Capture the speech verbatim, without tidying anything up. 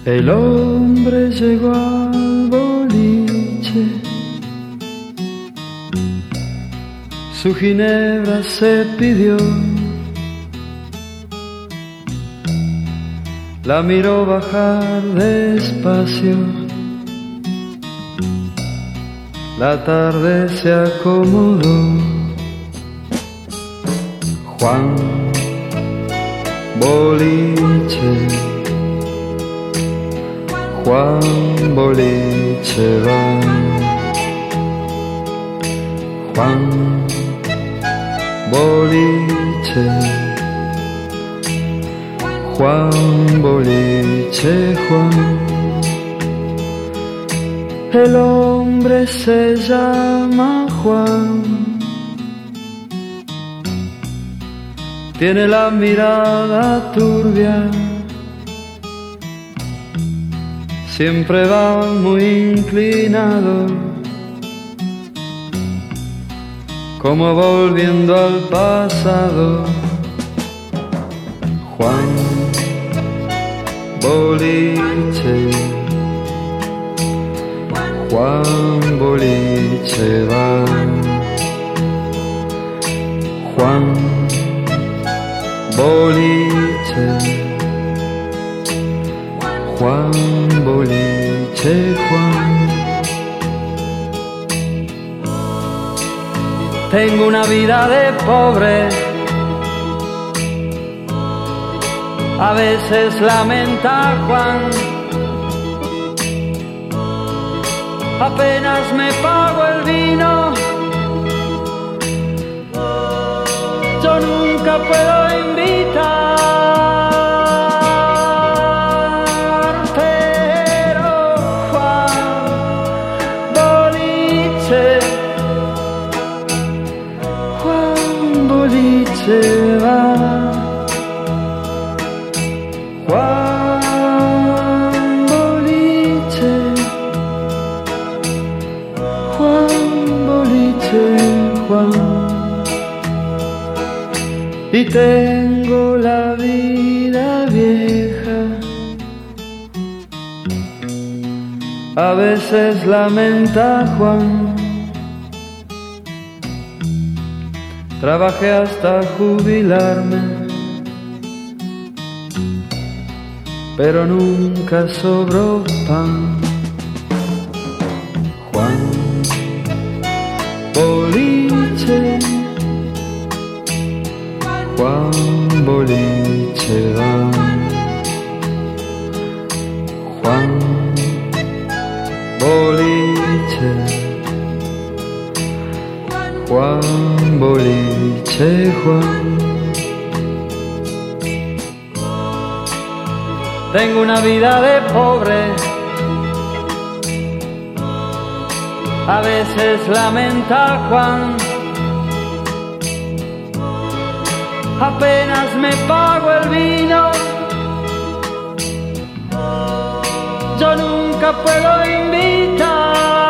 El hombre llegó al boliche, su ginebra se pidió, la miró bajar despacio, la tarde se acomodó. Juan Boliche, Juan Boliche va, Juan Boliche, Juan Boliche, Juan. El hombre se llama Juan, tiene la mirada turbia, siempre va muy inclinado, como volviendo al pasado. Juan Boliche, Juan Boliche va, Juan Boliche, Juan Boliche, Juan. Tengo una vida de pobre, a veces lamenta Juan, apenas me pago el vino, yo nunca puedo invitar, pero Juan Boliche, Juan Boliche va, Juan Boliche, Juan Boliche, Juan. Y tengo la vida vieja, a veces lamenta Juan, trabajé hasta jubilarme, pero nunca sobró pan. Juan Boliche, Juan Boliche va, Juan Boliche, Juan Boliche, Juan. Tengo una vida de pobre, a veces lamenta Juan, apenas me pago el vino, yo nunca puedo invitar.